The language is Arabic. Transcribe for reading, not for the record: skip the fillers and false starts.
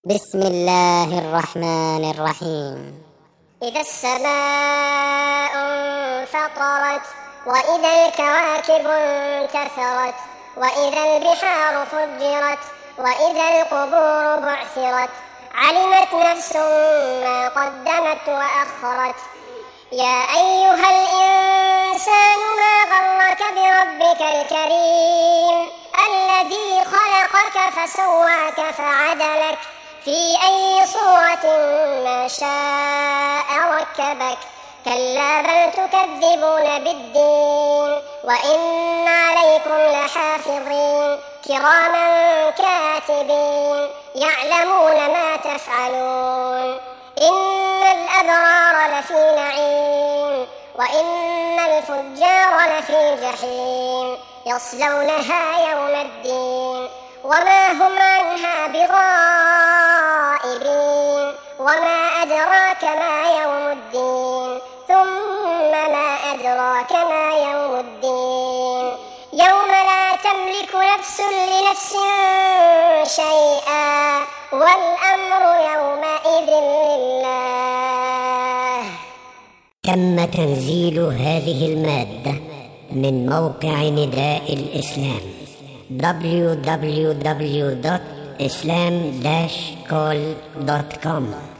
بسم الله الرحمن الرحيم. إذا السماء انفطرت وإذا الكواكب انتثرت وإذا البحار فجرت وإذا القبور بعثرت علمت نفس ما قدمت وأخرت. يا أيها الإنسان ما غرك بربك الكريم الذي خلقك فسواك فعدلك في أي صورة ما شاء ركبك. كلا بل تكذبون بالدين وإن عليكم لحافظين كراما كاتبين يعلمون ما تفعلون. إن الأبرار لفي نعيم وإن الفجار لفي جحيم يصلونها يوم الدين وما هم عنها بغائبين. وما أدراك ما يوم الدين ثم ما أدراك ما يوم الدين يوم لا تملك نفس لنفس شيئا والأمر يومئذ لله. تم تنزيل هذه المادة من موقع نداء الإسلام www.islam-call.com